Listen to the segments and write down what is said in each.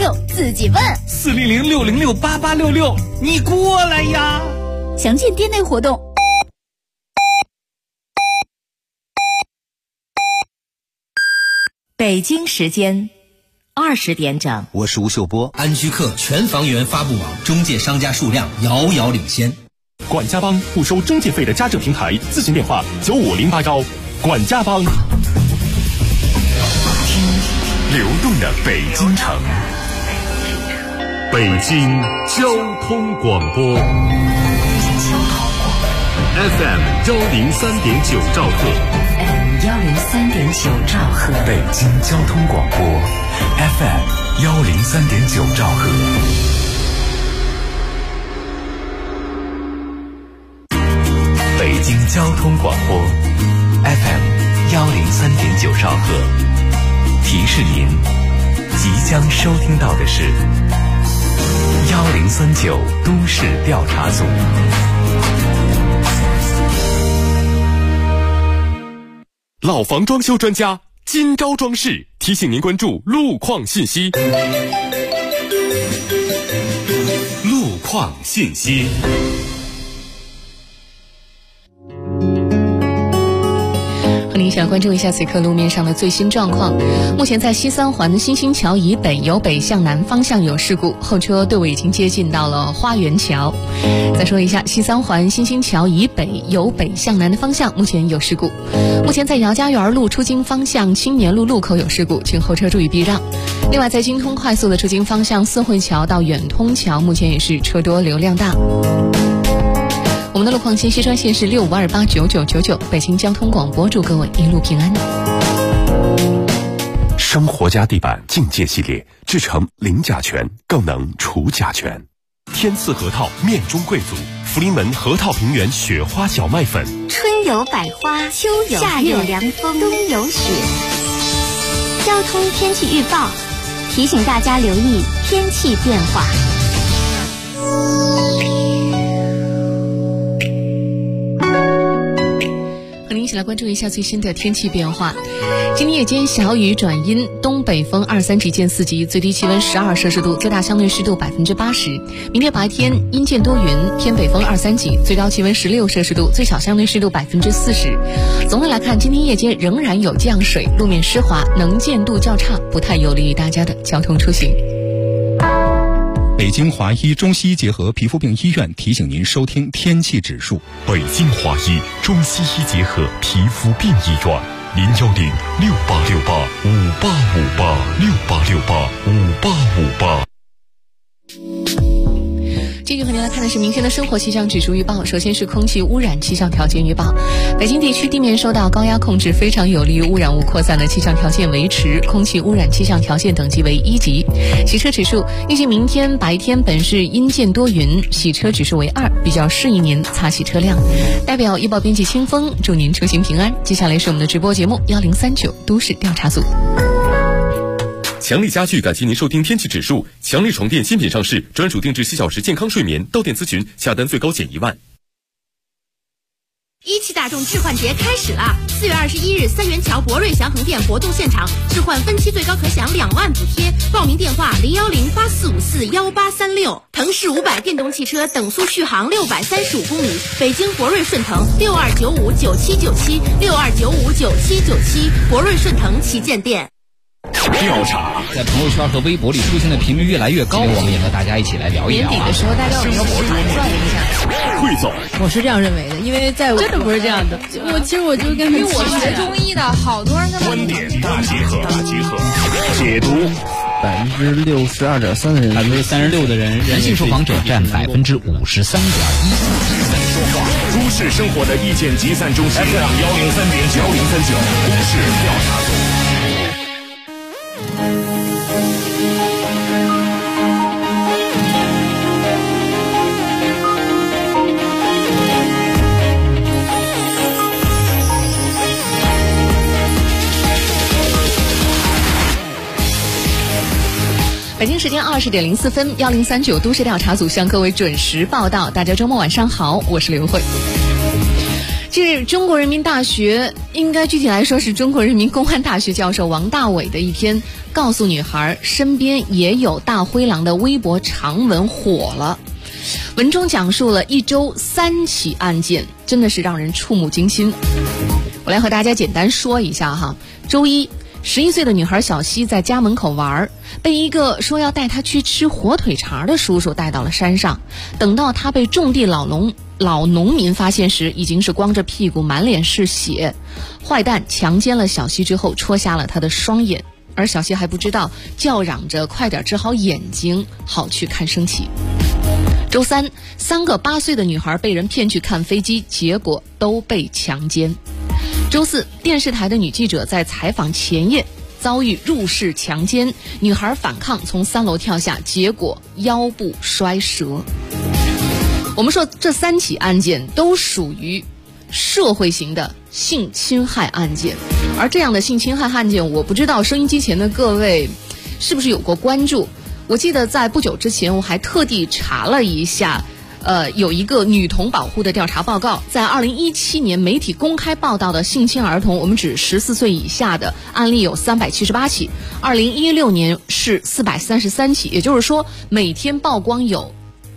8866，自己问。 400-606-8866，你过来呀！ 详见店内活动。 北京时间20点整， 我是吴秀波。 安居客全房源发布网，中介商家数量遥遥领先。 管家帮不收中介费的家政平台，咨询电话95081。管家帮。听流动的北京城，北京交通广播 FM 103.9兆赫 103.9兆赫， 北京交通广播 FM 103.9兆赫。北京交通广播 FM 103.9兆赫，提示您即将收听到的是1039都市调查组。老房装修专家金招装饰提醒您关注路况信息。路况信息。 和您一起来关注一下此刻路面上的最新状况。目前在西三环新兴桥以北由北向南方向有事故，后车队伍已经接近到了花园桥。再说一下，西三环新兴桥以北由北向南的方向目前有事故。目前在姚家园路出京方向青年路路口有事故，请后车注意避让。另外在京通快速的出京方向四惠桥到远通桥目前也是车多流量大。我们的路况信息专线是65289999，北京交通广播，祝各位一路平安。 生活家地板境界系列制成零甲醛，更能除甲醛。天赐核桃面中贵族，福临门核桃平原雪花小麦粉。 春有百花，秋有夏有凉风，冬有雪。交通天气预报提醒大家留意天气变化。 和您一起来关注一下最新的天气变化。今天夜间小雨转阴，东北风2-3级见4级，最低气温12摄氏度，最大相对湿度80%。明天白天阴见多云，偏北风2-3级，最高气温16摄氏度，最小相对湿度40%。总的来看，今天夜间仍然有降水，路面湿滑，能见度较差，不太有利于大家的交通出行。 北京华医中西医结合皮肤病医院提醒您收听天气指数。 北京华医中西医结合皮肤病医院，010-6868-5858，6868-5858。 继续和您来看的是明天的生活气象指数预报。首先是空气污染气象条件预报，北京地区地面受到高压控制，非常有利于污染物扩散的气象条件维持，空气污染气象条件等级为1级。洗车指数预计明天白天本市阴见多云，洗车指数为2，比较适宜您擦洗车辆。代表医报编辑清风，祝您出行平安。接下来是我们的直播节目1039都市调查组。 强力家具感谢您收听天气指数。强力床垫新品上市，专属定制7小时健康睡眠，到店咨询，下单最高减1万。 17大众置换节开始啦！4月21日，三元桥博瑞祥恒店活动现场，置换分期最高可享2万补贴。报名电话010-8454-1836。腾势500电动汽车等速续航635公里，北京博瑞顺腾62959797，62959797，博瑞顺腾旗舰店。 调查在朋友圈和微博里出现的频率越来越高，我们也和大家一起来聊一聊。 年底的时候，大家有没有盘算一下？ 汇总， 我是这样认为的，因为在真的不是这样的。我就跟因为我学中医的，好多人他们观点大集合，解读。 62.3%的人 ，36%的人，男性受访者占53.1%。说话，都市生活的意见集散中心 FM 103.9，1039都市调查组。 北京时间20点04分，1039都市调查组向各位准时报道。大家周末晚上好，我是刘慧。 这是中国人民大学，应该具体来说是中国人民公安大学教授王大伟的一篇告诉女孩身边也有大灰狼的微博长文火了。文中讲述了一周3起案件，真的是让人触目惊心。我来和大家简单说一下哈。周一，11岁的女孩小西在家门口玩，被一个说要带她去吃火腿肠的叔叔带到了山上。等到她被种地老农民发现时，已经是光着屁股，满脸是血。坏蛋强奸了小西之后，戳瞎了她的双眼，而小西还不知道，叫嚷着快点治好眼睛，好去看升旗。周三，3个8岁的女孩被人骗去看飞机，结果都被强奸。周四，电视台的女记者在采访前夜遭遇入室强奸，女孩反抗从3楼跳下，结果腰部摔折。我们说这3起案件都属于社会型的性侵害案件，而这样的性侵害案件，我不知道收音机前的各位是不是有过关注。我记得在不久之前，我还特地查了一下有一个女童保护的调查报告，在2017年媒体公开报道的性侵儿童，我们指14岁以下的案例有378起，2016年是433起，也就是说每天曝光有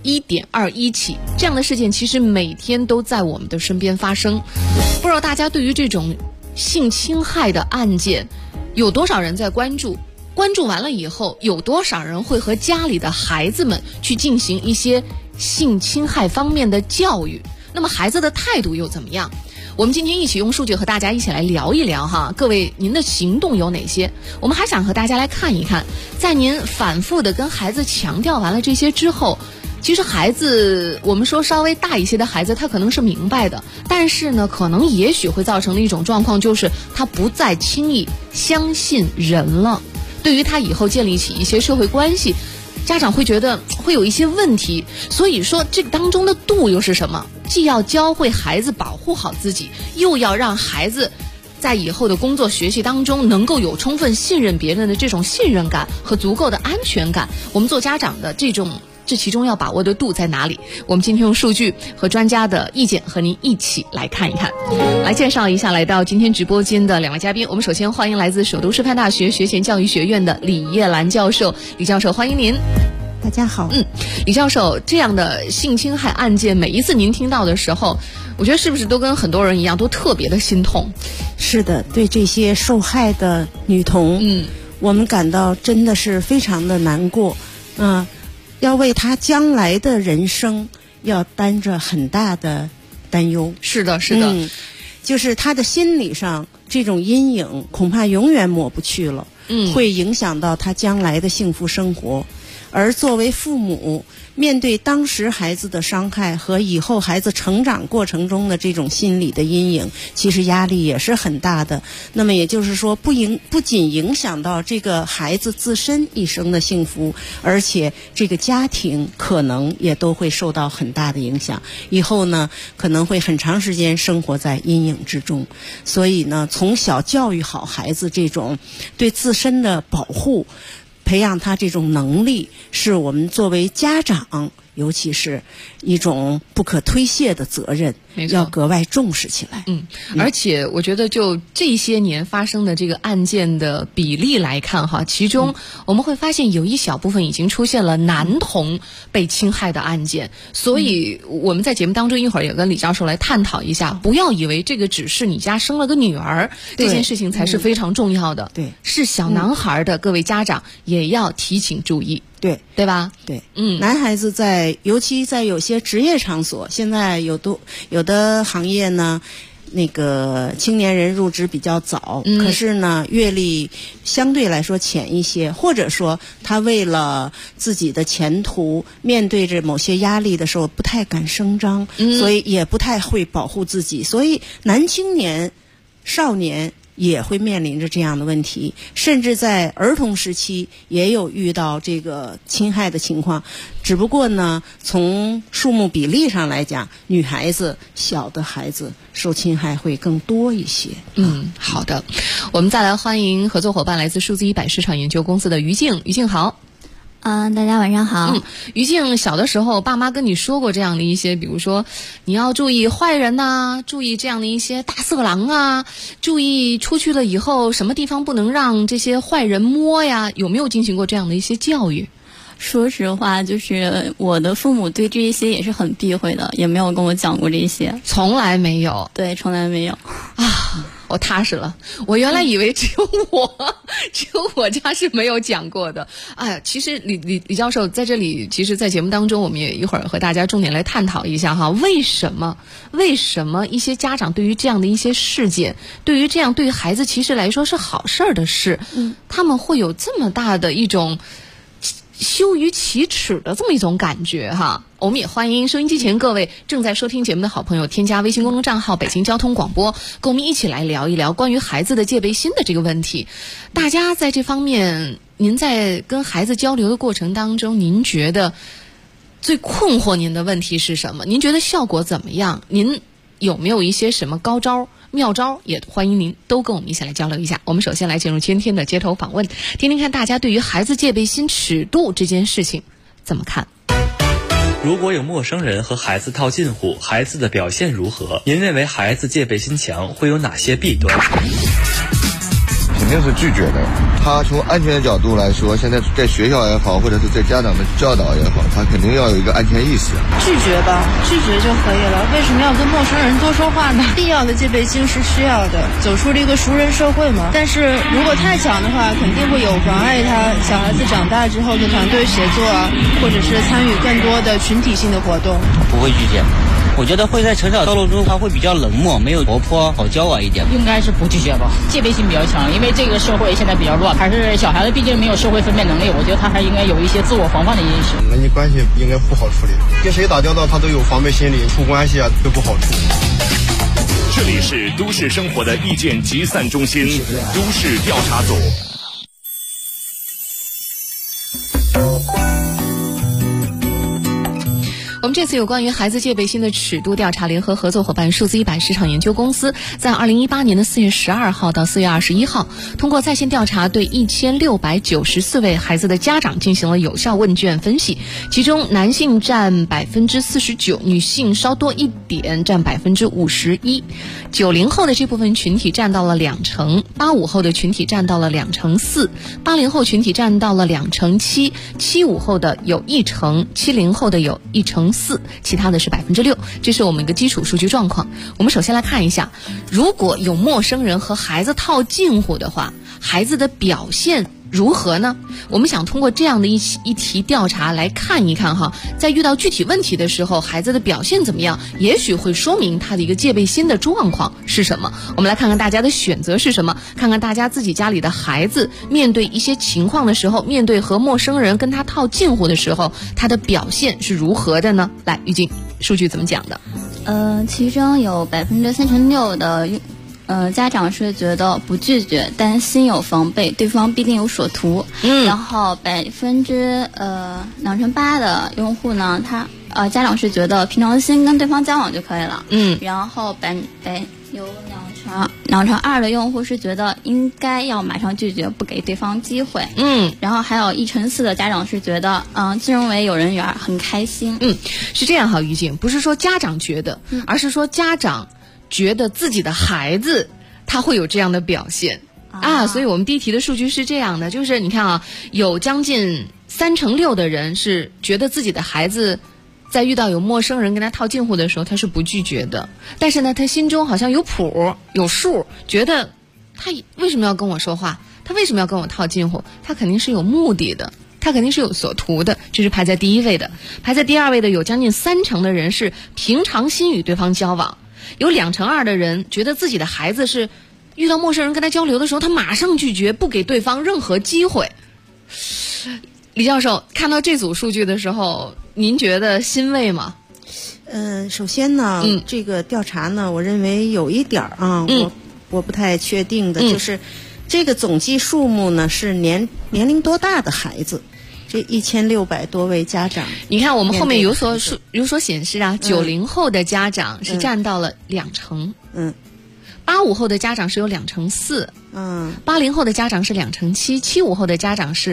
1.21起。这样的事件其实每天都在我们的身边发生。不知道大家对于这种性侵害的案件有多少人在关注？关注完了以后，有多少人会和家里的孩子们去进行一些性侵害方面的教育？那么孩子的态度又怎么样？我们今天一起用数据和大家一起来聊一聊哈，各位您的行动有哪些？我们还想和大家来看一看，在您反复的跟孩子强调完了这些之后，其实孩子，我们说稍微大一些的孩子，他可能是明白的，但是呢，可能也许会造成的一种状况，就是他不再轻易相信人了。对于他以后建立起一些社会关系，家长会觉得会有一些问题。所以说这个当中的度又是什么？既要教会孩子保护好自己，又要让孩子在以后的工作学习当中能够有充分信任别人的这种信任感和足够的安全感。我们做家长的这其中要把握的度在哪里？我们今天用数据和专家的意见和您一起来看一看。来介绍一下来到今天直播间的2位嘉宾。我们首先欢迎来自首都师范大学学前教育学院的李叶兰教授。李教授，欢迎您。 大家好。 李教授，这样的性侵害案件，每一次您听到的时候，我觉得是不是都跟很多人一样，都特别的心痛？ 是的，对这些受害的女童，我们感到真的是非常的难过。要为她将来的人生要担着很大的担忧。 是的，是的， 就是她的心理上这种阴影恐怕永远抹不去了，会影响到她将来的幸福生活。而作为父母，面对当时孩子的伤害和以后孩子成长过程中的这种心理的阴影，其实压力也是很大的。那么也就是说，不仅影响到这个孩子自身一生的幸福，而且这个家庭可能也都会受到很大的影响。以后呢，可能会很长时间生活在阴影之中。所以呢，从小教育好孩子这种对自身的保护，培养他这种能力，是我们作为家长，尤其是一种不可推卸的责任，要格外重视起来。 而且我觉得就这些年发生的这个案件的比例来看哈，其中我们会发现有一小部分已经出现了男童被侵害的案件。所以我们在节目当中一会儿也跟李教授来探讨一下，不要以为这个只是你家生了个女儿，这件事情才是非常重要的。 对， 是小男孩的各位家长也要提醒注意。对吧？ 对，男孩子尤其在有些职业场所，现在有的行业呢，那个青年人入职比较早，可是呢，阅历相对来说浅一些，或者说他为了自己的前途，面对着某些压力的时候，不太敢声张，所以也不太会保护自己，所以男青年、少年也会面临着这样的问题，甚至在儿童时期也有遇到这个侵害的情况。只不过呢，从数目比例上来讲，女孩子、小的孩子受侵害会更多一些。 好的，我们再来欢迎合作伙伴来自数字100市场研究公司的于静。于静好。 大家晚上好。 于静小的时候，爸妈跟你说过这样的一些，比如说你要注意坏人呐，注意这样的一些大色狼啊，注意出去了以后什么地方不能让这些坏人摸呀，有没有进行过这样的一些教育？ 说实话，就是我的父母对这一些也是很避讳的，也没有跟我讲过这些， 从来没有。 对，从来没有啊。我踏实了，我原来以为只有我家是没有讲过的。哎，其实李教授在这里，其实在节目当中，我们也一会儿和大家重点来探讨一下哈，为什么一些家长对于这样的一些事件，对于孩子其实来说是好事儿的事，他们会有这么大的一种羞于启齿的这么一种感觉哈。我们也欢迎收音机前各位正在收听节目的好朋友添加微信公众账号北京交通广播，跟我们一起来聊一聊关于孩子的戒备心的这个问题。大家在这方面，您在跟孩子交流的过程当中，您觉得最困惑您的问题是什么？您觉得效果怎么样？您有没有一些什么高招妙招，也欢迎您都跟我们一起来交流一下。我们首先来进入今天的街头访问，听听看大家对于孩子戒备心尺度这件事情怎么看。 如果有陌生人和孩子套近乎，孩子的表现如何？您认为孩子戒备心强会有哪些弊端？ 肯定是拒绝的。他从安全的角度来说，现在在学校也好，或者是在家长的教导也好，他肯定要有一个安全意识。 拒绝吧，拒绝就可以了。为什么要跟陌生人多说话呢？必要的戒备心是需要的，走出了一个熟人社会嘛。但是如果太强的话，肯定会有妨碍他小孩子长大之后的团队协作啊，或者是参与更多的群体性的活动。 不会拒绝。我觉得会在成长道路中，他会比较冷漠，没有活泼，好交往一点。 应该是不拒绝吧，戒备心比较强，因为这个社会现在比较乱，还是小孩子毕竟没有社会分辨能力，我觉得他还应该有一些自我防范的意识。 人际关系应该不好处理，跟谁打交道他都有防备心理，处关系啊都不好处。 这里是都市生活的意见集散中心，都市调查组。 我们这次有关于孩子戒备心的尺度调查联合合作伙伴数字100市场研究公司，在2018年的4月12号到4月21号，通过在线调查对1694位孩子的家长进行了有效问卷分析，其中男性占49%，女性稍多一点，占51%。90后的这部分群体占到了2%，85后的群体占到了4%，80后群体占到了7%，75后的有1%，70后的有1%。其他的是6%，这是我们一个基础数据状况。我们首先来看一下，如果有陌生人和孩子套近乎的话，孩子的表现如何呢？我们想通过这样的一题调查来看一看哈，在遇到具体问题的时候，孩子的表现怎么样，也许会说明他的一个戒备心的状况是什么。我们来看看大家的选择是什么，看看大家自己家里的孩子面对一些情况的时候，面对和陌生人跟他套近乎的时候，他的表现是如何的呢？来，玉静，数据怎么讲的？ 其中有36%的家长是觉得不拒绝，但心有防备，对方必定有所图。然后2%的用户呢，他家长是觉得平常心跟对方交往就可以了。然后有2%的用户是觉得应该要马上拒绝，不给对方机会。然后还有1%的家长是觉得自认为有人缘很开心。 是这样哈，于静，不是说家长觉得，而是说家长觉得自己的孩子他会有这样的表现所以我们第一题的数据是这样的，就是你看有将近36%的人是觉得自己的孩子在遇到有陌生人跟他套近乎的时候，他是不拒绝的，但是呢，他心中好像有谱有数，觉得他为什么要跟我说话，他为什么要跟我套近乎，他肯定是有目的的，他肯定是有所图的，这是排在第1位的。排在第2位的有将近30%的人是平常心与对方交往，有2%的人觉得自己的孩子是遇到陌生人跟他交流的时候，他马上拒绝，不给对方任何机会。李教授看到这组数据的时候，您觉得欣慰吗？ 首先呢，这个调查呢，我认为有一点我不太确定的，就是这个总计数目呢是年龄多大的孩子？这1600多位家长， 你看我们后面有所显示90后的家长是占到了2%，85后的家长是有4%，80后的家长是2%，75后的家长是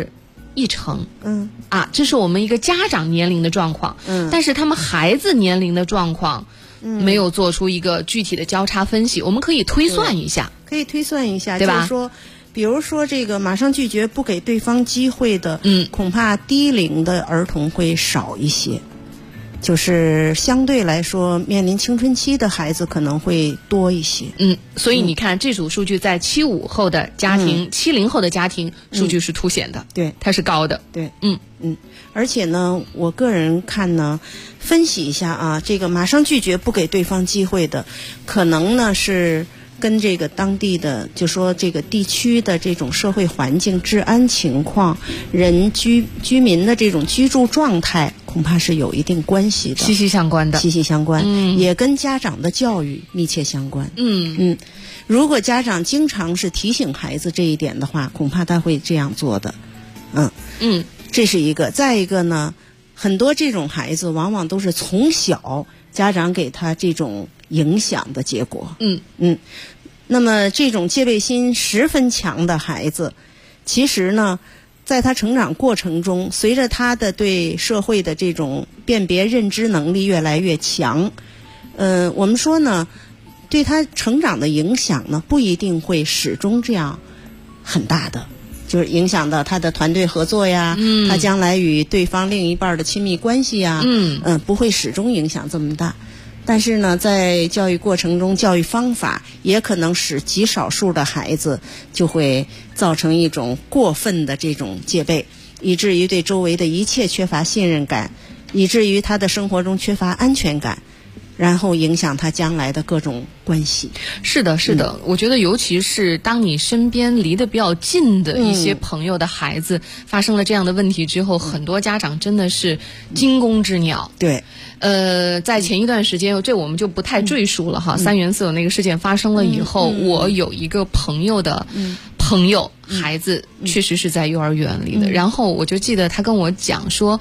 1成。这是我们一个家长年龄的状况。但是他们孩子年龄的状况，没有做出一个具体的交叉分析。我们可以推算一下， 对吧？ 就是说，比如说这个马上拒绝不给对方机会的，恐怕低龄的儿童会少一些。就是相对来说，面临青春期的孩子可能会多一些。 所以你看，这组数据在75后的家庭、70后的家庭，数据是凸显的， 对， 它是高的， 对，而且呢，我个人看呢，分析一下啊，这个马上拒绝不给对方机会的，可能呢是跟这个当地的，就说这个地区的这种社会环境、治安情况、居民的这种居住状态，恐怕是有一定关系的， 息息相关， 也跟家长的教育密切相关。如果家长经常是提醒孩子这一点的话，恐怕他会这样做的。这是一个。再一个呢，很多这种孩子往往都是从小家长给他这种影响的结果。那么这种戒备心十分强的孩子，其实呢，在他成长过程中，随着他的对社会的这种辨别认知能力越来越强，我们说呢，对他成长的影响呢，不一定会始终这样很大的，就是影响到他的团队合作呀，他将来与对方另一半的亲密关系呀，不会始终影响这么大。但是呢，在教育过程中，教育方法也可能使极少数的孩子就会造成一种过分的这种戒备，以至于对周围的一切缺乏信任感，以至于他的生活中缺乏安全感，然后影响他将来的各种关系。 是的，我觉得尤其是当你身边离得比较近的一些朋友的孩子发生了这样的问题之后，很多家长真的是惊弓之鸟。 对。 在前一段时间，这我们就不太赘述了哈。3原色那个事件发生了以后，我有一个朋友的朋友孩子确实是在幼儿园里的，然后我就记得他跟我讲说，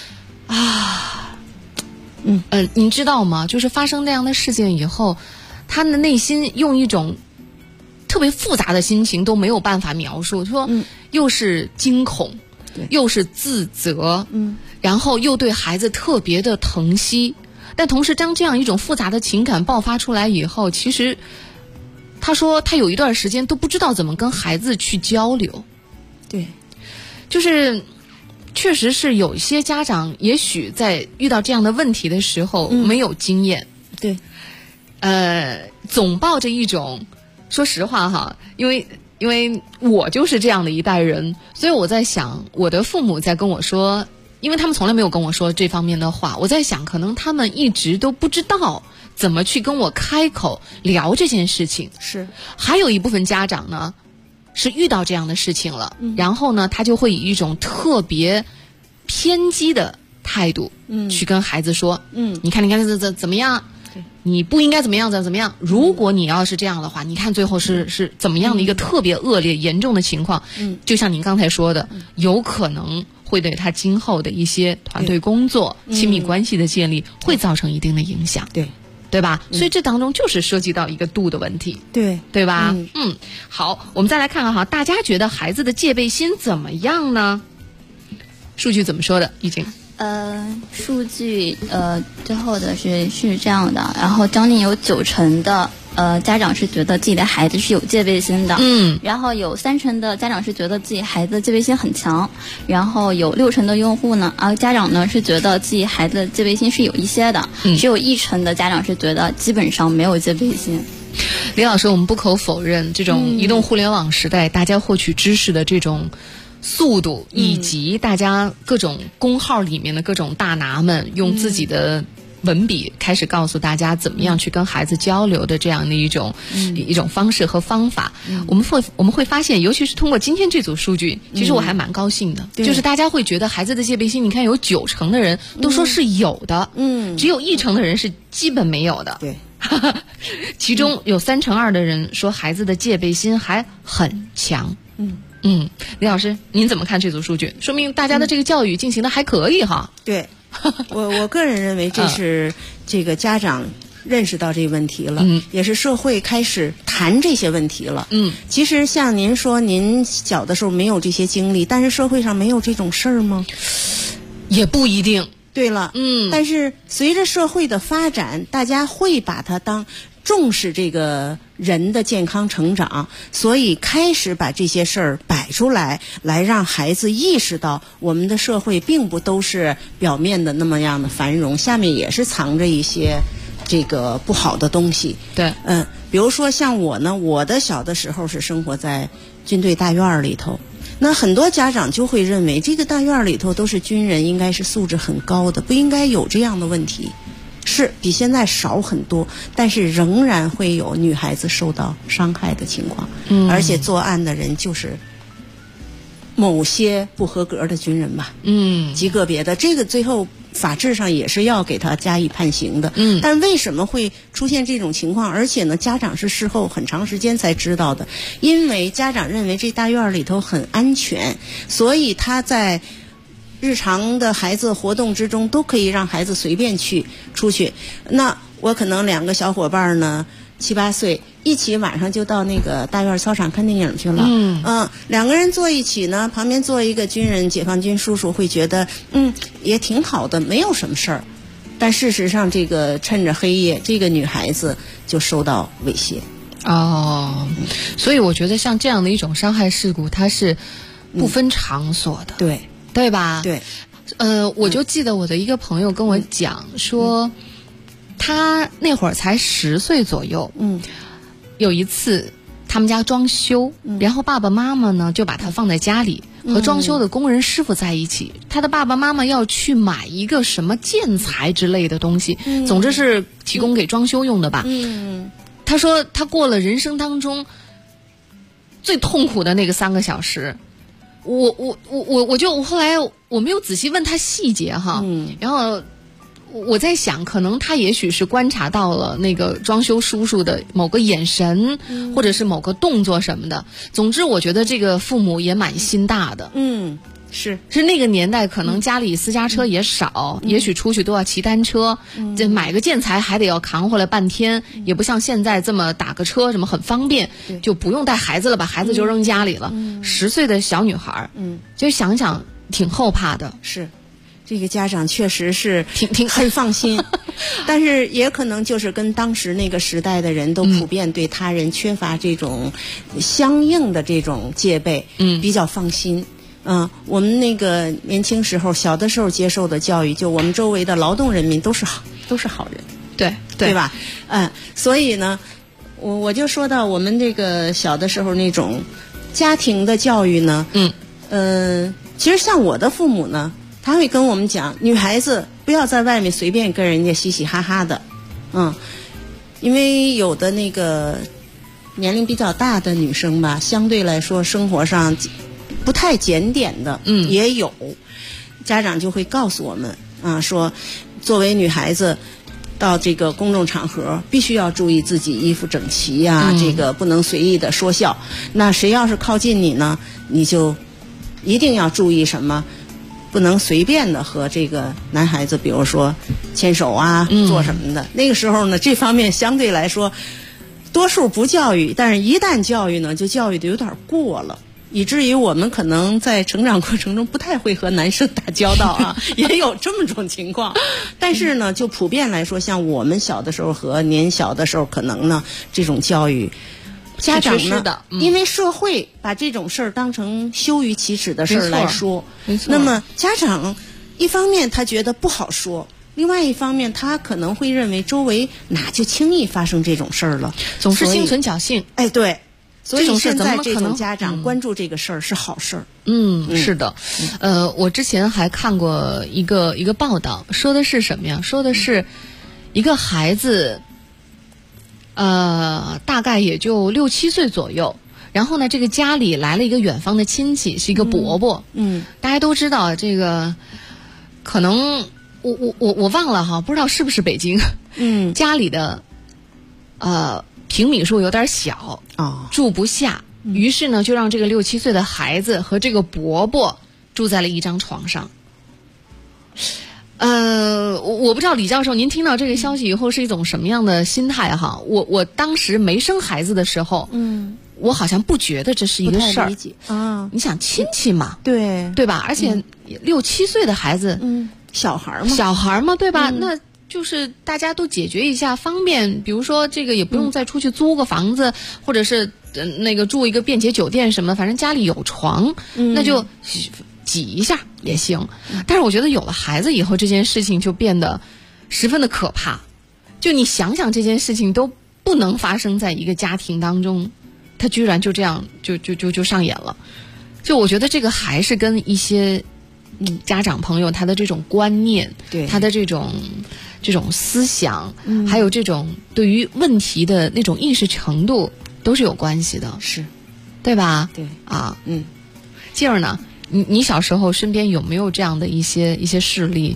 你知道吗？就是发生那样的事件以后，他的内心用一种特别复杂的心情都没有办法描述，说又是惊恐，又是自责，然后又对孩子特别的疼惜，但同时当这样一种复杂的情感爆发出来以后，其实他说他有一段时间都不知道怎么跟孩子去交流。 对， 就是确实是有一些家长也许在遇到这样的问题的时候没有经验。 对， 总抱着一种，说实话哈，因为我就是这样的一代人，所以我在想，我的父母在跟我说，因为他们从来没有跟我说这方面的话，我在想，可能他们一直都不知道怎么去跟我开口聊这件事情。 是， 还有一部分家长呢，是遇到这样的事情了，然后呢，他就会以一种特别偏激的态度，去跟孩子说，你看怎么样？你不应该怎么样怎么样。如果你要是这样的话，你看最后是怎么样的一个特别恶劣严重的情况。就像您刚才说的，有可能会对他今后的一些团队工作、亲密关系的建立会造成一定的影响。对吧？所以这当中就是涉及到一个度的问题。对吧？好，我们再来看看哈，大家觉得孩子的戒备心怎么样呢？数据怎么说的？已经。 数据最后的是这样的，然后将近有90%的家长是觉得自己的孩子是有戒备心的，然后有30%的家长是觉得自己孩子戒备心很强，然后有60%的用户呢，家长呢是觉得自己孩子的戒备心是有一些的，只有1%的家长是觉得基本上没有戒备心。 李老师，我们不可否认，这种移动互联网时代，大家获取知识的这种速度，以及大家各种公号里面的各种大拿们用自己的文笔开始告诉大家怎么样去跟孩子交流的这样的一种方式和方法。我们会发现，尤其是通过今天这组数据，其实我还蛮高兴的，就是大家会觉得孩子的戒备心，你看有90%的人都说是有的，只有1%的人是基本没有的。 对， 其中有3%的人说孩子的戒备心还很强。李老师，您怎么看这组数据？说明大家的这个教育进行的还可以哈。 对，我个人认为这是这个家长认识到这个问题了，也是社会开始谈这些问题了。其实像您说，您小的时候没有这些经历，但是社会上没有这种事儿吗？ 也不一定。 对了，但是随着社会的发展，大家会把它当重视这个人的健康成长，所以开始把这些事儿摆出来，来让孩子意识到我们的社会并不都是表面的那么样的繁荣，下面也是藏着一些这个不好的东西。 对， 比如说像我呢，我的小的时候是生活在军队大院里头。那很多家长就会认为这个大院里头都是军人，应该是素质很高的，不应该有这样的问题。是比现在少很多，但是仍然会有女孩子受到伤害的情况。而且作案的人就是某些不合格的军人吧。极个别的，这个最后法制上也是要给他加以判刑的。但为什么会出现这种情况？而且呢，家长是事后很长时间才知道的，因为家长认为这大院里头很安全，所以他在日常的孩子活动之中都可以让孩子随便出去。那我可能两个小伙伴呢，7、8岁，一起晚上就到那个大院操场看电影去了。两个人坐一起呢，旁边坐一个军人，解放军叔叔会觉得也挺好的，没有什么事儿。但事实上，这个趁着黑夜，这个女孩子就受到猥亵。 所以我觉得像这样的一种伤害事故，它是不分场所的。对吧？ 对， 我就记得我的一个朋友跟我讲说，他那会儿才10岁左右，有一次他们家装修，然后爸爸妈妈呢就把他放在家里，和装修的工人师傅在一起。他的爸爸妈妈要去买一个什么建材之类的东西，总之是提供给装修用的吧。他说他过了人生当中最痛苦的那个3个小时。我就后来我没有仔细问他细节哈，然后我在想，可能他也许是观察到了那个装修叔叔的某个眼神，或者是某个动作什么的。总之，我觉得这个父母也蛮心大的。是那个年代，可能家里私家车也少，也许出去都要骑单车，这买个建材还得要扛回来半天，也不像现在这么打个车什么很方便，就不用带孩子了，把孩子就扔家里了。10岁的小女孩，就想想挺后怕的。 是，这个家长确实是挺很放心，但是也可能就是跟当时那个时代的人都普遍对他人缺乏这种相应的这种戒备，比较放心。我们那个年轻时候、小的时候接受的教育，就我们周围的劳动人民都是好人，对吧？所以呢，我就说到我们这个小的时候那种家庭的教育呢，其实像我的父母呢，他会跟我们讲，女孩子不要在外面随便跟人家嘻嘻哈哈的，因为有的那个年龄比较大的女生吧，相对来说生活上不太检点的，也有家长就会告诉我们说作为女孩子到这个公众场合必须要注意自己衣服整齐呀，这个不能随意的说笑。那谁要是靠近你呢，你就一定要注意什么，不能随便的和这个男孩子比如说牵手啊，做什么的。那个时候呢，这方面相对来说多数不教育，但是一旦教育呢，就教育的有点过了，以至于我们可能在成长过程中不太会和男生打交道也有这么种情况。但是呢，就普遍来说，像我们小的时候和年小的时候，可能呢这种教育，家长呢，因为社会把这种事儿当成羞于启齿的事儿来说，那么家长一方面他觉得不好说，另外一方面他可能会认为周围哪就轻易发生这种事儿了， 总是心存侥幸。 对。所以现在这种家长关注这个事儿是好事儿。 是的。我之前还看过一个报道，说的是什么呀？说的是一个孩子，大概也就6、7岁左右。然后呢，这个家里来了一个远方的亲戚，是一个伯伯。大家都知道这个，可能我忘了哈，不知道是不是北京。家里的平米数有点小住不下，于是呢就让这个6、7岁的孩子和这个伯伯住在了一张床上。 我不知道李教授，您听到这个消息以后是一种什么样的心态哈？我当时没生孩子的时候，我好像不觉得这是一个事儿。 理解啊， 你想亲戚嘛， 对吧？而且6、7岁的孩子， 小孩嘛， 对吧？那就是大家都解决一下，方便。比如说这个也不用再出去租个房子，或者是那个住一个便捷酒店什么，反正家里有床，那就挤一下也行。但是我觉得有了孩子以后，这件事情就变得十分的可怕。就你想想，这件事情都不能发生在一个家庭当中，他居然就这样就上演了。就我觉得这个还是跟一些家长朋友他的这种观念， 对他的这种思想，还有这种对于问题的那种意识程度都是有关系的， 是， 对吧？ 对啊，静儿呢？你小时候身边有没有这样的一些事例？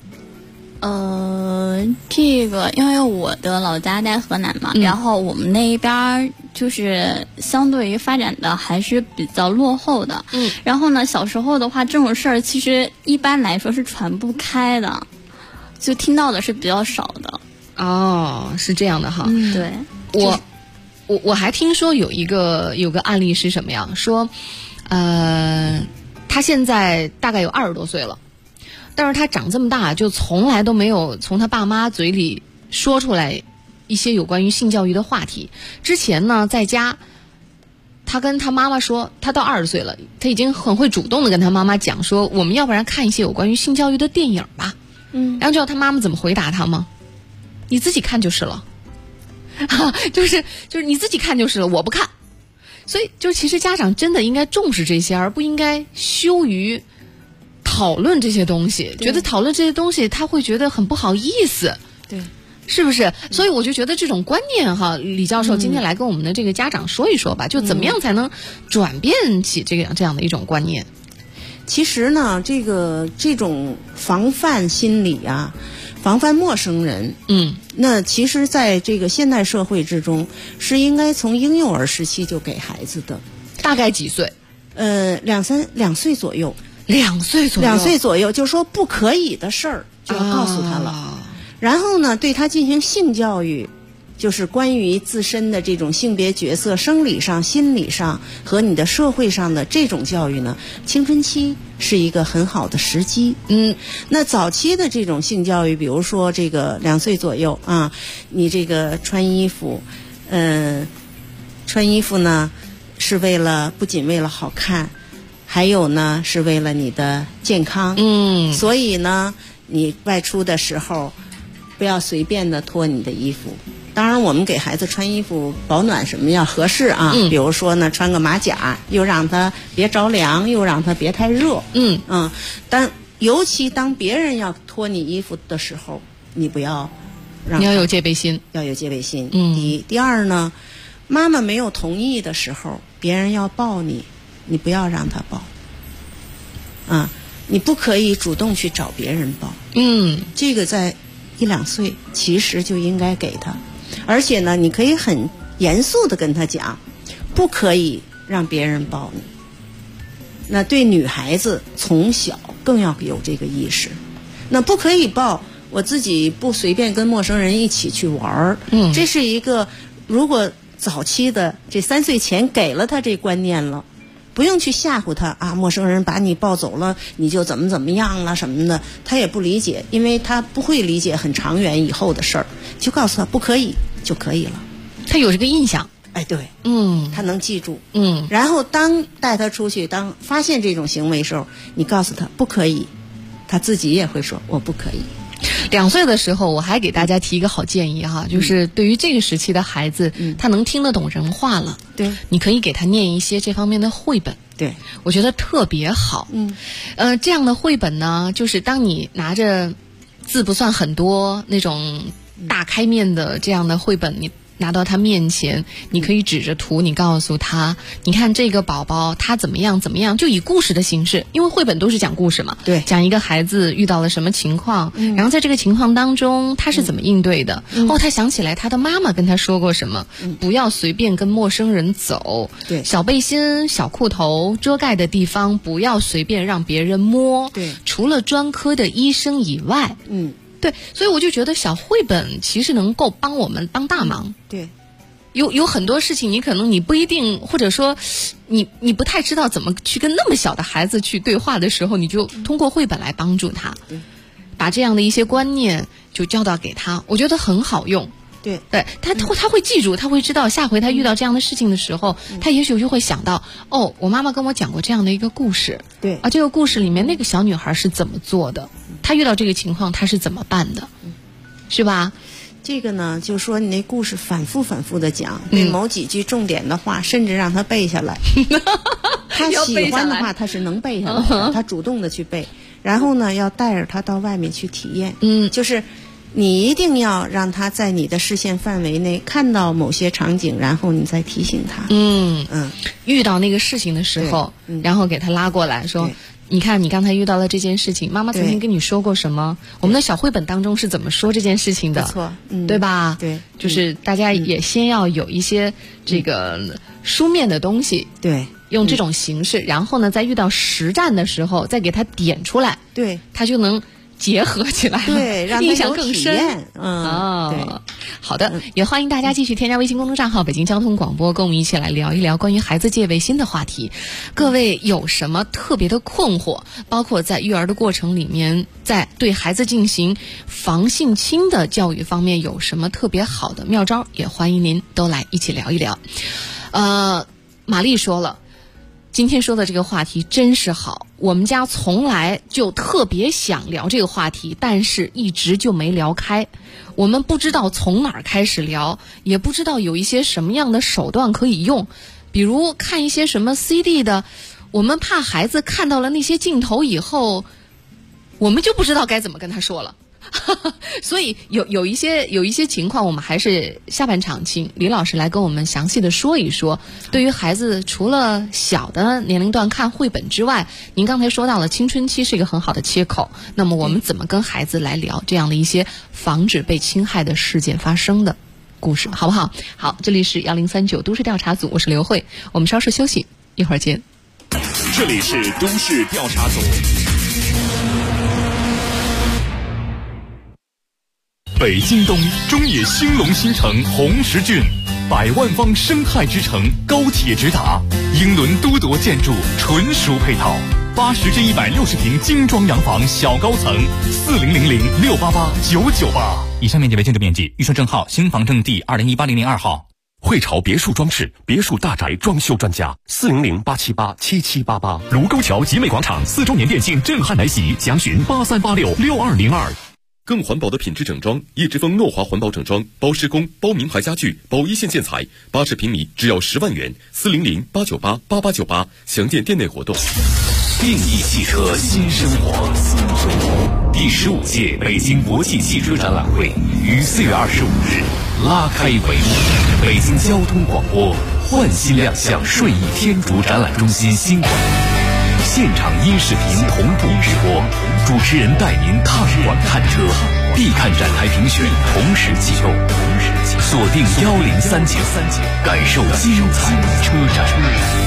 这个因为我的老家在河南嘛，然后我们那一边就是相对于发展的还是比较落后的。然后呢，小时候的话，这种事儿其实一般来说是传不开的，就听到的是比较少的。 哦，是这样的哈。 对， 我还听说有个案例是什么呀？说，他现在大概有20多岁了。但是他长这么大，就从来都没有从他爸妈嘴里说出来一些有关于性教育的话题。之前呢，在家，他跟他妈妈说，他到20岁了，他已经很会主动的跟他妈妈讲说，我们要不然看一些有关于性教育的电影吧。然后知道他妈妈怎么回答他吗？你自己看就是了，就是你自己看就是了，我不看。所以就其实家长真的应该重视这些，而不应该羞于讨论这些东西，觉得讨论这些东西他会觉得很不好意思， 对， 是不是？所以我就觉得这种观念哈，李教授今天来跟我们的这个家长说一说吧，就怎么样才能转变起这样的一种观念？ 其实呢，这种防范心理啊，防范陌生人，那其实在这个现代社会之中，是应该从婴幼儿时期就给孩子的。 大概几岁 ？2岁左右。2岁左右，就说不可以的事儿就要告诉他了。然后呢，对他进行性教育，就是关于自身的这种性别角色、生理上、心理上和你的社会上的这种教育呢，青春期是一个很好的时机。那早期的这种性教育，比如说这个2岁左右啊，你这个穿衣服呢是不仅为了好看。还有呢，是为了你的健康。所以呢，你外出的时候，不要随便的脱你的衣服。当然，我们给孩子穿衣服保暖什么要合适啊。比如说呢，穿个马甲，又让他别着凉，又让他别太热。但尤其当别人要脱你衣服的时候，你不要让。 你要有戒备心， 第一，第二呢，妈妈没有同意的时候，别人要抱你。你不要让他抱，你不可以主动去找别人抱。这个在1、2岁其实就应该给他，而且呢，你可以很严肃的跟他讲，不可以让别人抱你。那对女孩子从小更要有这个意识，那不可以抱，我自己不随便跟陌生人一起去玩儿。这是一个，如果早期的这3岁前给了他这观念了。不用去吓唬他啊！陌生人把你抱走了，你就怎么样了什么的，他也不理解，因为他不会理解很长远以后的事儿。就告诉他不可以就可以了， 他有这个印象。 对，他能记住。然后当带他出去，当发现这种行为的时候，你告诉他不可以，他自己也会说我不可以。 2岁的时候，我还给大家提一个好建议哈，就是对于这个时期的孩子，他能听得懂人话了， 对， 你可以给他念一些这方面的绘本， 对， 我觉得特别好。这样的绘本呢，就是当你拿着字不算很多那种大开面的这样的绘本，你拿到他面前，你可以指着图，你告诉他，你看这个宝宝他怎么样怎么样，就以故事的形式，因为绘本都是讲故事嘛， 对， 讲一个孩子遇到了什么情况，然后在这个情况当中他是怎么应对的，他想起来他的妈妈跟他说过什么，不要随便跟陌生人走， 对， 小背心小裤头遮盖的地方不要随便让别人摸， 对， 除了专科的医生以外，对，所以我就觉得小绘本其实能够帮我们帮大忙。 对， 有很多事情你可能你不一定，或者说你不太知道怎么去跟那么小的孩子去对话的时候，你就通过绘本来帮助他，把这样的一些观念就教导给他，我觉得很好用。 对， 他会记住，他会知道下回他遇到这样的事情的时候，他也许就会想到，哦，我妈妈跟我讲过这样的一个故事， 对啊，这个故事里面那个小女孩是怎么做的，她遇到这个情况她是怎么办的，是吧？ 这个呢，就说你那故事反复的讲，对某几句重点的话，甚至让他背下来。他喜欢的话，他是能背下来的，他主动的去背。然后呢，要带着他到外面去体验。就是你一定要让他在你的视线范围内看到某些场景，然后你再提醒他。 遇到那个事情的时候，然后给他拉过来说，你看你刚才遇到了这件事情，妈妈曾经跟你说过什么，我们的小绘本当中是怎么说这件事情的， 没错， 对吧？ 对， 就是大家也先要有一些这个书面的东西， 对， 用这种形式，然后呢在遇到实战的时候再给他点出来， 对， 他就能结合起来， 对，让他印象更深。 对， 好的，也欢迎大家继续添加微信公众账号北京交通广播，跟我们一起来聊一聊关于孩子戒备心的话题。各位有什么特别的困惑，包括在育儿的过程里面，在对孩子进行防性侵的教育方面有什么特别好的妙招，也欢迎您都来一起聊一聊。玛丽说了，今天说的这个话题真是好，我们家从来就特别想聊这个话题，但是一直就没聊开。我们不知道从哪儿开始聊，也不知道有一些什么样的手段可以用，比如看一些什么 CD 的，我们怕孩子看到了那些镜头以后，我们就不知道该怎么跟他说了。所以有一些情况，我们还是下半场请李老师来跟我们详细的说一说。对于孩子除了小的年龄段看绘本之外，您刚才说到了青春期是一个很好的切口，那么我们怎么跟孩子来聊这样的一些防止被侵害的事件发生的故事，好不好？好，这里是1039都市调查组，我是刘慧，我们稍事休息，一会儿见。 这里是都市调查组。北京东中野兴隆新城红石郡，100万方生态之城，高铁直达，英伦都铎建筑纯属配套，80至160平精装洋房小高层，4000688998。 以上面积为建筑面积，预售证号新房证第20180002号。 汇潮别墅装饰、别墅大宅装修专家，400-878-7788。卢沟桥集美广场4周年店庆震撼来袭，详询83866202。 更环保的品质整装，叶之峰诺华环保整装，包施工、包名牌家具、包一线建材，80平米只要10万元，400-898-8898，详见店内活动。 定义汽车新生活，第15届北京国际汽车展览会于4月25日拉开帷幕。北京交通广播焕新亮相顺义天竺展览中心新馆，现场音视频同步直播，主持人带您踏馆看车，必看展台评选同时启动，锁定1039，感受精彩车展。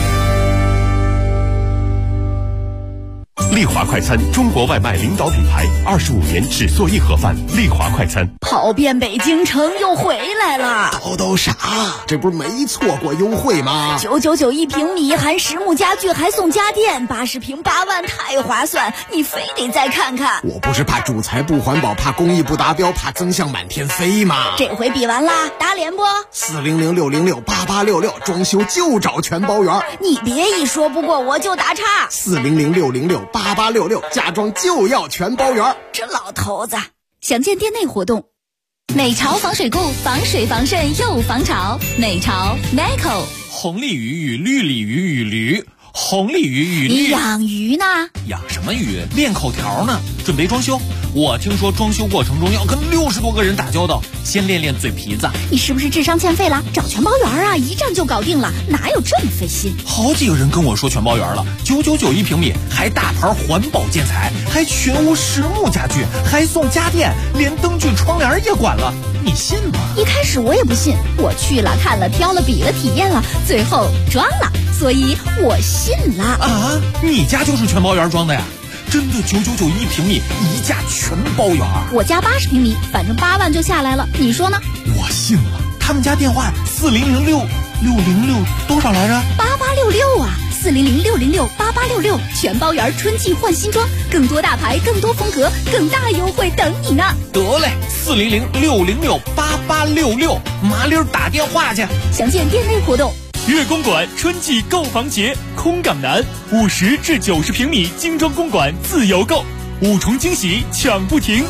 丽华快餐，中国外卖领导品牌，25年只做一盒饭。丽华快餐跑遍北京城又回来了， 都啥？这不是没错过优惠吗 ？999一平米，含实木家具还送家电，80平8万，太划算！你非得再看看。 我不是怕主材不环保，怕工艺不达标，怕增项满天飞吗？ 这回比完啦，打脸不？400-606-8866，装修就找全包圆。你别一说不过我就打岔。 400-606-8866，家装就要全包圆。 这老头子，详见店内活动。美潮防水固，防水防渗又防潮。美潮 Meco。 红鲤鱼与绿鲤鱼与驴， 红鲤鱼与你养鱼呢？ 养什么鱼？练口条呢，准备装修。我听说装修过程中要跟60多个人打交道，先练练嘴皮子。 你是不是智商欠费了？找全包园啊，一站就搞定了，哪有这么费心？ 好几个人跟我说全包园了，999一平米，还大牌环保建材，还全屋实木家具，还送家电，连灯具窗帘也管了，你信吗？ 一开始我也不信，我去了看了挑了比了体验了，最后装了，所以我信了。 啊，你家就是全包园装的呀？真的999一平米，一价全包园。 我家80平米，反正8万就下来了，你说呢？ 我信了。他们家电话4006多少来着 ？8866啊，4006068866，全包园春季换新装，更多大牌，更多风格，更大优惠等你呢。 得嘞，4006068866，麻溜打电话去。 详见店内活动。 悦公馆春季购房节，空港南50至90平米精装公馆自由购，5重惊喜抢不停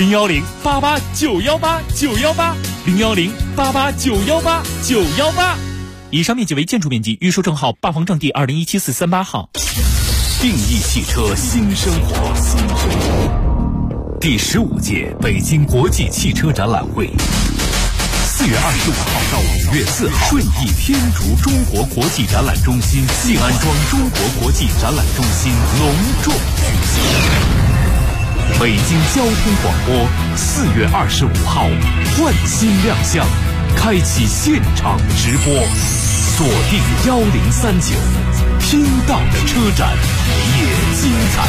，01088918918，01088918918。以上面积为建筑面积，预售证号霸房证第2017-438号。 定义汽车新生活，第15届北京国际汽车展览会，4月25号到5月4号，顺义天竺中国国际展览中心静安庄中国国际展览中心隆重举行。北京交通广播4月25号换新亮相，开启现场直播，锁定1039，听到的车展也精彩。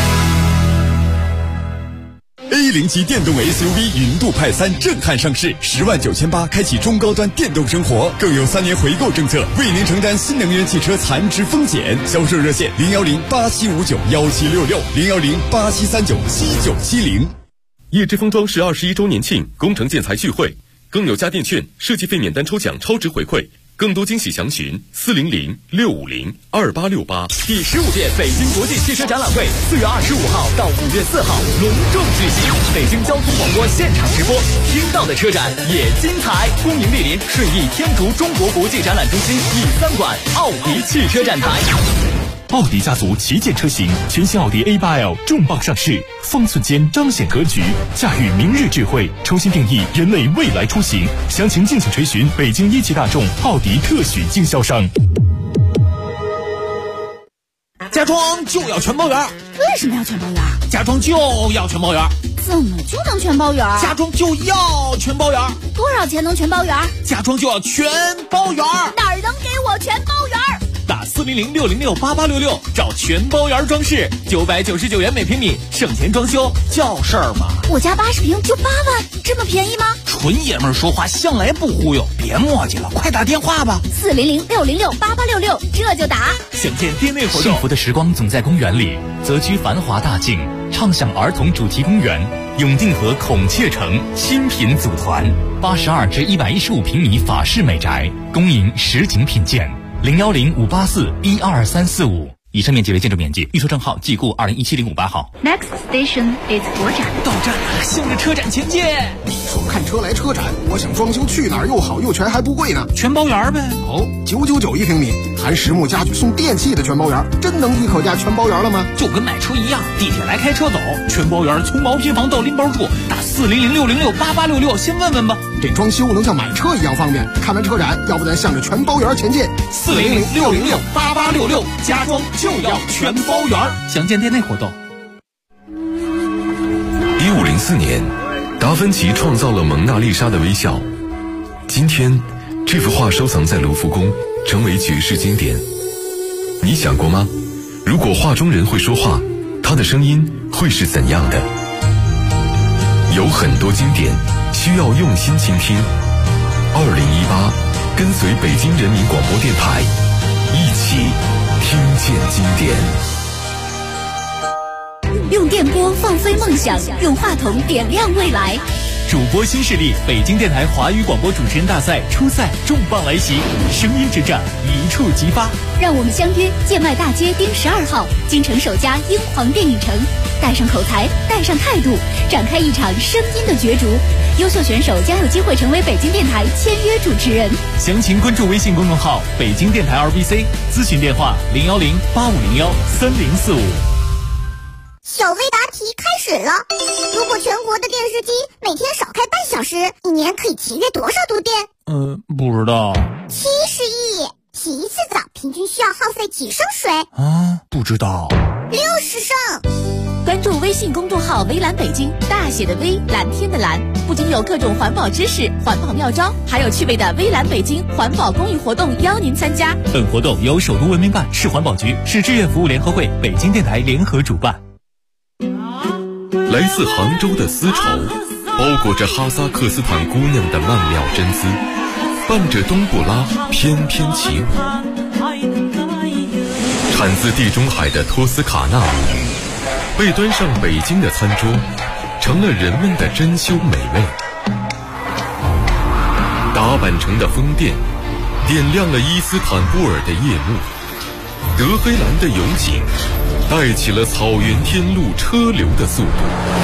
A0级电动 SUV 云度派3震撼上市，10.980万开启中高端电动生活，更有3年回购政策，为您承担新能源汽车残值风险。销售热线01087591766，01087397970。 叶之封装饰21周年庆工程建材聚会，更有家电券、设计费免单抽奖超值回馈。更多惊喜详询400-650-2868。 第15届北京国际汽车展览会4月25号到5月4号隆重举行，北京交通广播现场直播，听到的车展也精彩。恭迎莅临顺义天竺中国国际展览中心E3馆奥迪汽车展台。奥迪家族旗舰车型全新奥迪 A8L 重磅上市，方寸间彰显格局，驾驭明日智慧，重新定义人类未来出行。详情敬请垂询北京一汽大众奥迪特许经销商。 家装就要全包园。 为什么要全包园？ 家装就要全包园。 怎么就能全包园？ 家装就要全包园。 多少钱能全包园？ 家装就要全包园。 哪儿能给我全包园？ 打400-606-8866，找全包园装饰，999元每平米，省钱装修叫事儿吗？ 我家80平就8万，这么便宜吗？ 纯爷们儿说话向来不忽悠，别磨叽了，快打电话吧。 400-606-8866，这就打。 想见店内活动。 幸福的时光总在公园里，泽居繁华大境，畅享儿童主题公园，永定河孔雀城新品组团，82至115平米法式美宅，恭迎实景品鉴。010-584-12345。以上面积为建筑面积，预售证号即固2017-058号。 Next station is 国展。 到站了，向着车展前进。 你说看车来车展，我想装修去哪儿又好又全还不贵呢？ 全包园呗。 哦，999一平米，含实木家具送电器的全包园，真能一口价全包园了吗？ 就跟买车一样，地铁来开车走，全包园从毛坯房到拎包住，打400-606-8866，先问问吧。 这装修能像买车一样方便。看完车展，要不咱向着全包园前进。 400-606-8866，家装就要全包园。详见店内活动。 1504年，达芬奇创造了蒙娜丽莎的微笑。今天，这幅画收藏在卢浮宫，成为绝世经典。你想过吗？如果画中人会说话，他的声音会是怎样的？有很多经典需要用心倾听。2018，跟随北京人民广播电台，一起听见经典。 用电波放飞梦想，用话筒点亮未来。 主播新势力北京电台华语广播主持人大赛初赛重磅来袭，声音之战一触即发。 让我们相约建迈大街丁12号，京城首家英皇电影城，带上口才，带上态度，展开一场声音的角逐。优秀选手将有机会成为北京电台签约主持人。 详情关注微信公众号北京电台 RBC， 咨询电话010-8501-3045。 小微答题开始了。如果全国的电视机每天少开半小时，一年可以节约多少度电？ 不知道。 70亿。洗一次澡平均需要耗费几升水？ 不知道。 60升。 关注微信公众号微蓝北京，大写的微，蓝天的蓝，不仅有各种环保知识、环保妙招，还有趣味的微蓝北京环保公益活动邀您参加。 本活动由首都文明办、市环保局、市志愿服务联合会、北京电台联合主办。 来自杭州的丝绸，包裹着哈萨克斯坦姑娘的曼妙真姿，伴着冬不拉翩翩起舞。产自地中海的托斯卡纳母语，被端上北京的餐桌，成了人们的珍馐美味。打扮成的风电，点亮了伊斯坦布尔的夜幕。德黑兰的油井，带起了草原天路车流的速度。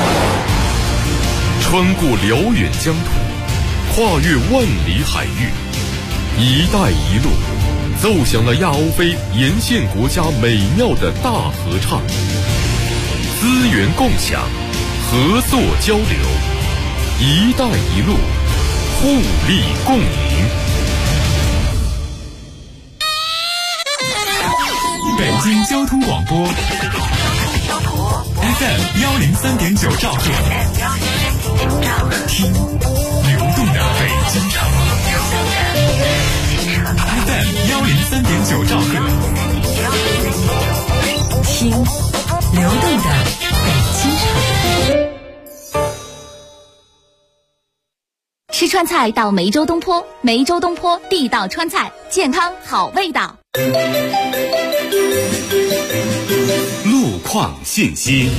穿过辽远疆土，跨越万里海域，一带一路奏响了亚欧非沿线国家美妙的大合唱。资源共享，合作交流，一带一路，互利共赢。 北京交通广播 FM 103.9兆赫，听流动的北京城。FM 103.9兆赫，听流动的北京城。 吃川菜到梅州东坡，梅州东坡地道川菜，健康好味道。 路况信息，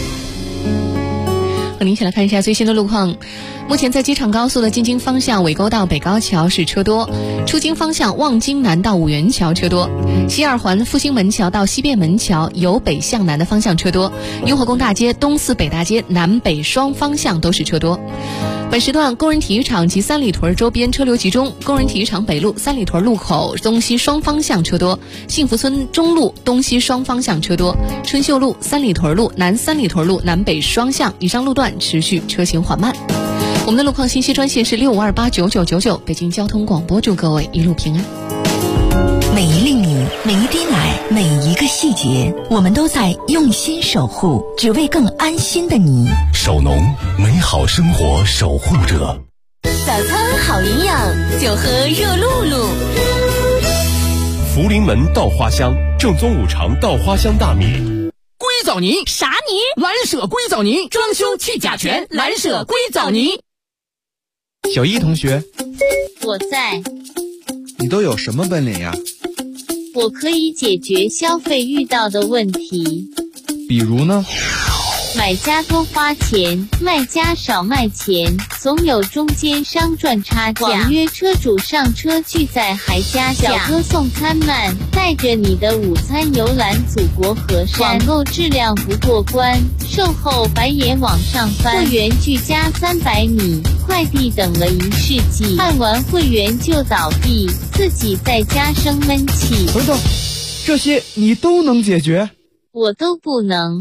和您一起来看一下最新的路况。目前在机场高速的京津方向纬沟到北高桥是车多，出京方向望京南到五元桥车多，西二环复兴门桥到西便门桥由北向南的方向车多，雍和宫大街、东四北大街南北双方向都是车多。本时段工人体育场及三里屯周边车流集中，工人体育场北路、三里屯路口东西双方向车多，幸福村中路东西双方向车多，春秀路、三里屯路、南三里屯路南北双向以上路段持续车行缓慢。我们的路况信息专线是65289999，北京交通广播，祝各位一路平安。 每一粒米，每一滴奶，每一个细节，我们都在用心守护，只为更安心的你。 守农，美好生活守护者。 早餐好营养，就喝热露露。 福临门稻花香，正宗五常稻花香大米。 硅藻泥啥泥？ 蓝舍硅藻泥，装修去甲醛，蓝舍硅藻泥。 小一同学， 我在。 你都有什么本领呀？ 我可以解决消费遇到的问题。 比如呢？ 买家多花钱，卖家少卖钱，总有中间商赚差价。网约车主上车拒载还加价，小哥送餐慢，带着你的午餐游览祖国河山。网购质量不过关，售后白眼往上翻。会员拒加300米，快递等了1世纪，办完会员就倒闭，自己在家生闷气。 等等，这些你都能解决？ 我都不能。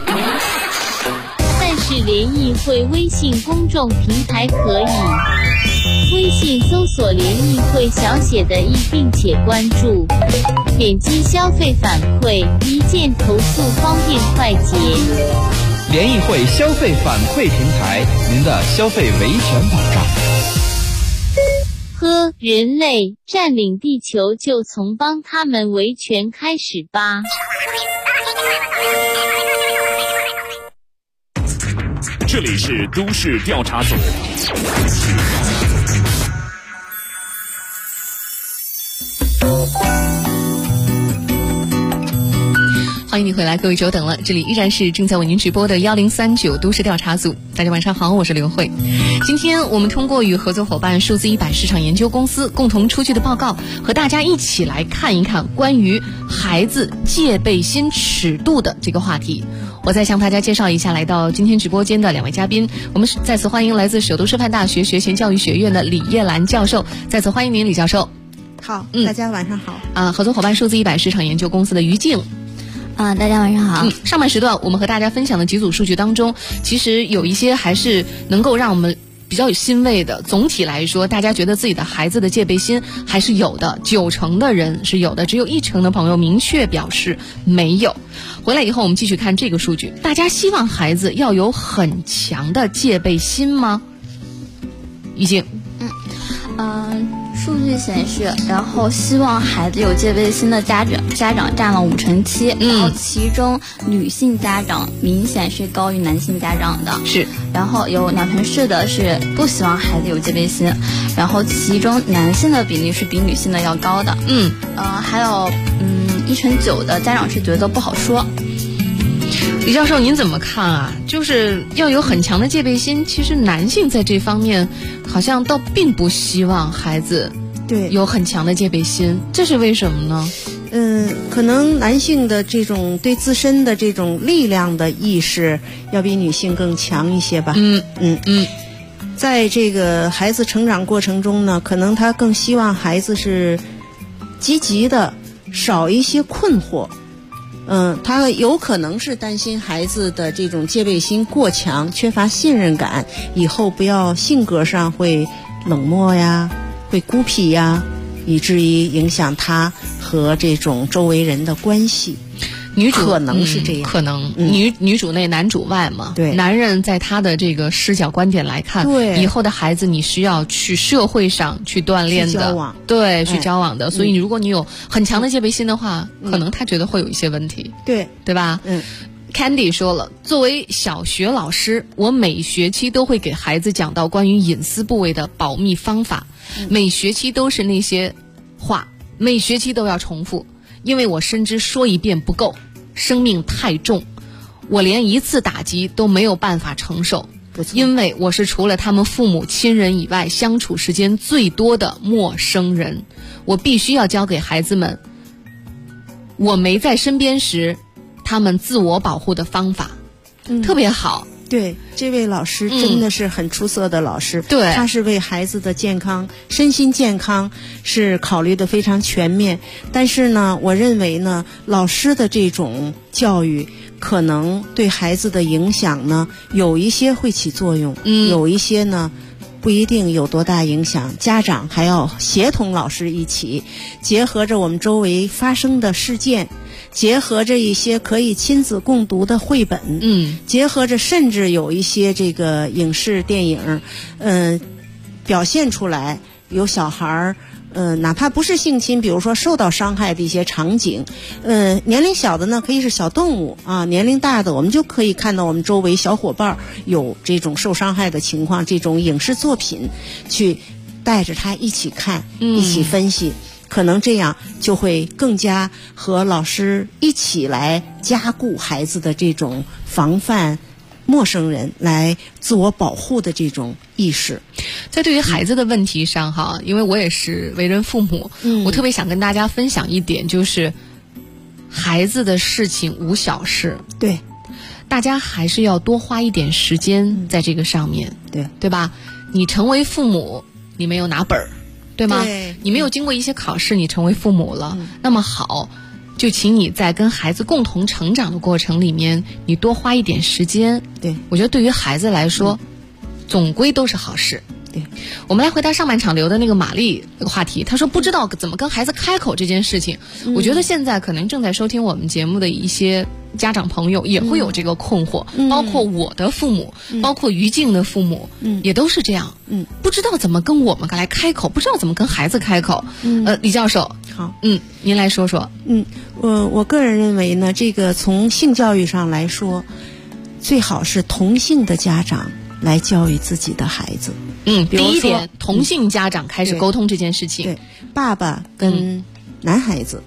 但是联谊会微信公众平台可以，微信搜索联谊会小写的“易”并且关注，点击消费反馈，一键投诉，方便快捷。 联谊会消费反馈平台，您的消费维权保障。 呵，人类占领地球就从帮他们维权开始吧。 这里是都市调查组。 欢迎你回来，各位久等了，这里依然是正在为您直播的1039都市调查组。大家晚上好，我是刘慧。今天我们通过与合作伙伴数字100市场研究公司共同出具的报告，和大家一起来看一看关于孩子戒备心尺度的这个话题。我再向大家介绍一下来到今天直播间的两位嘉宾，我们再次欢迎来自首都师范大学学前教育学院的李叶兰教授，再次欢迎您，李教授。 好，大家晚上好。 合作伙伴数字100市场研究公司的于静。 大家晚上好。 上半时段我们和大家分享的几组数据当中，其实有一些还是能够让我们比较有欣慰的。总体来说，大家觉得自己的孩子的戒备心还是有的，90%的人是有的，只有1%的朋友明确表示没有。回来以后我们继续看这个数据，大家希望孩子要有很强的戒备心吗？于静。 数据显示，然后希望孩子有戒备心的家长占了7%，然后其中女性家长明显是高于男性家长的， 是。 然后有2%是的是不希望孩子有戒备心，然后其中男性的比例是比女性的要高的，还有1%9%的家长是觉得不好说。 李教授，您怎么看啊？就是要有很强的戒备心，其实男性在这方面好像倒并不希望孩子有很强的戒备心，这是为什么呢？ 可能男性的这种对自身的这种力量的意识要比女性更强一些吧。在这个孩子成长过程中呢，可能他更希望孩子是积极的，少一些困惑。他有可能是担心孩子的这种戒备心过强，缺乏信任感，以后不要性格上会冷漠呀，会孤僻呀，以至于影响他和这种周围人的关系。 女主可能是这样， 可能女主内男主外嘛。 对， 男人在他的这个视角观点来看， 对， 以后的孩子你是要去社会上去锻炼的， 去交往， 对，去交往的。所以如果你有很强的戒备心的话，可能他觉得会有一些问题，对吧？Candy 说了，作为小学老师，我每学期都会给孩子讲到关于隐私部位的保密方法，每学期都是那些话，每学期都要重复。因为我深知说一遍不够，生命太重，我连一次打击都没有办法承受，因为我是除了他们父母亲人以外相处时间最多的陌生人，我必须要教给孩子们我没在身边时他们自我保护的方法。特别好。 对，这位老师真的是很出色的老师， 对， 他是为孩子的健康、身心健康是考虑的非常全面。但是呢，我认为呢，老师的这种教育可能对孩子的影响呢，有一些会起作用，有一些呢不一定有多大影响。家长还要协同老师一起，结合着我们周围发生的事件，结合着一些可以亲子共读的绘本，结合着甚至有一些这个影视电影，表现出来有小孩儿，哪怕不是性侵，比如说受到伤害的一些场景，年龄小的呢可以是小动物啊，年龄大的我们就可以看到我们周围小伙伴有这种受伤害的情况，这种影视作品去带着他一起看，一起分析。可能这样就会更加和老师一起来加固孩子的这种防范陌生人来自我保护的这种意识。 在对于孩子的问题上哈，因为我也是为人父母，我特别想跟大家分享一点，就是孩子的事情无小事， 对， 大家还是要多花一点时间在这个上面，对吧？你成为父母，你没有拿本儿，对吗？你没有经过一些考试，你成为父母了，那么好，就请你在跟孩子共同成长的过程里面，你多花一点时间。 对， 我觉得对于孩子来说，总归都是好事。 对， 我们来回答上半场留的那个玛丽那个话题，她说不知道怎么跟孩子开口这件事情。我觉得现在可能正在收听我们节目的一些家长朋友也会有这个困惑，包括我的父母，包括于静的父母，也都是这样，不知道怎么跟我们来开口，不知道怎么跟孩子开口。李教授， 好， 您来说说。 我个人认为呢，这个从性教育上来说，最好是同性的家长来教育自己的孩子。 第一点，同性家长开始沟通这件事情。 对，爸爸跟男孩子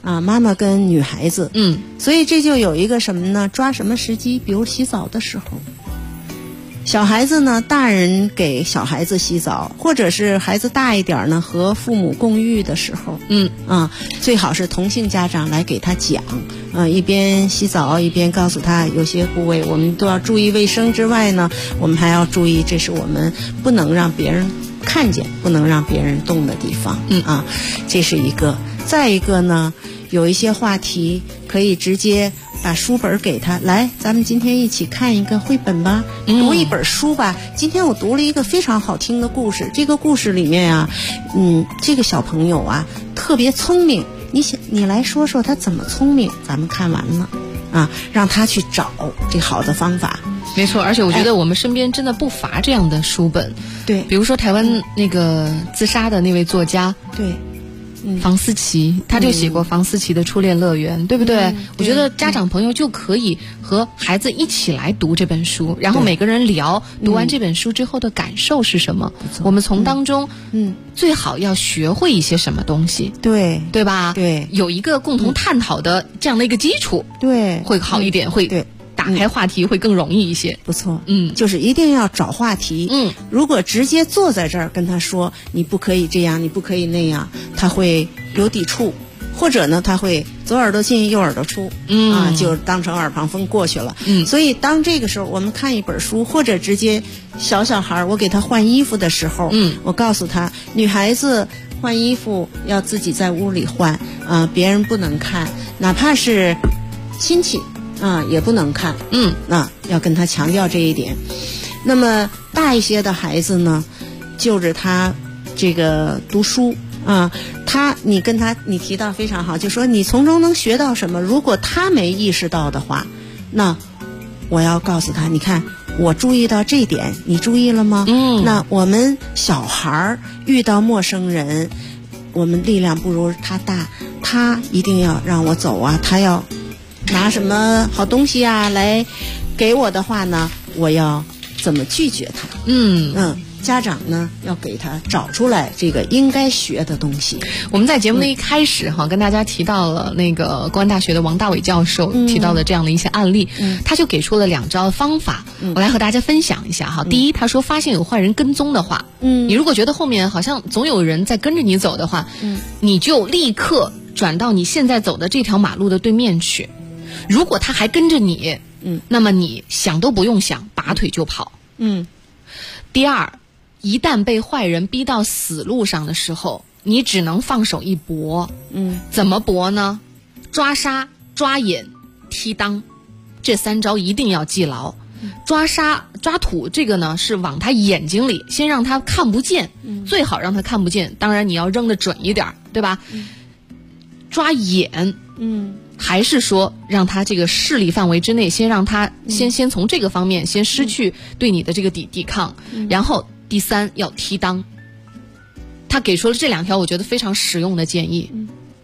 啊，妈妈跟女孩子，所以这就有一个什么呢？抓什么时机？比如洗澡的时候，小孩子呢，大人给小孩子洗澡，或者是孩子大一点呢，和父母共浴的时候，最好是同性家长来给他讲，一边洗澡一边告诉他，有些部位我们都要注意卫生之外呢，我们还要注意，这是我们不能让别人看见、不能让别人动的地方，这是一个。再一个呢，有一些话题可以直接把书本给他，来，咱们今天一起看一个绘本吧，读一本书吧。今天我读了一个非常好听的故事，这个故事里面啊，这个小朋友啊特别聪明，你来说说他怎么聪明，咱们看完了啊，让他去找这好的方法。 没错，而且我觉得我们身边真的不乏这样的书本， 对， 比如说台湾那个自杀的那位作家， 对。 房思琪，他就写过房思琪的初恋乐园，对不对？我觉得家长朋友就可以和孩子一起来读这本书，然后每个人聊读完这本书之后的感受是什么，我们从当中最好要学会一些什么东西， 对吧？ 对， 有一个共同探讨的这样的一个基础， 对， 会好一点，会对。 打开话题会更容易一些， 不错，就是一定要找话题，如果直接坐在这儿跟他说你不可以这样，你不可以那样，他会有抵触，或者呢他会左耳朵进右耳朵出，就当成耳旁风过去了，所以当这个时候我们看一本书，或者直接小孩我给他换衣服的时候，我告诉他，女孩子换衣服要自己在屋里换，别人不能看，哪怕是亲戚也不能看，要跟他强调这一点。那么大一些的孩子呢，就着他这个读书你提到非常好，就说你从中能学到什么。如果他没意识到的话，那我要告诉他，你看我注意到这点，你注意了吗？那我们小孩遇到陌生人，我们力量不如他大，他一定要让我走啊，他要拿什么好东西啊来给我的话呢，我要怎么拒绝他？家长呢要给他找出来这个应该学的东西。 我们在节目的一开始跟大家提到了那个公安大学的王大伟教授提到的这样的一些案例，他就给出了2招方法，我来和大家分享一下第一，他说发现有坏人跟踪的话，你如果觉得后面好像总有人在跟着你走的话，你就立刻转到你现在走的这条马路的对面去。如果他还跟着你，那么你想都不用想，拔腿就跑。第二，一旦被坏人逼到死路上的时候，你只能放手一搏。怎么搏呢？抓杀、抓引、踢裆，这3招一定要记牢。抓杀、抓土，这个呢是往他眼睛里，先让他看不见，最好让他看不见。当然你要扔得准一点，对吧？抓眼，还是说让他这个视力范围之内，先让他先从这个方面先失去对你的这个抵抗，然后第3要踢裆。他给出了这2条我觉得非常实用的建议。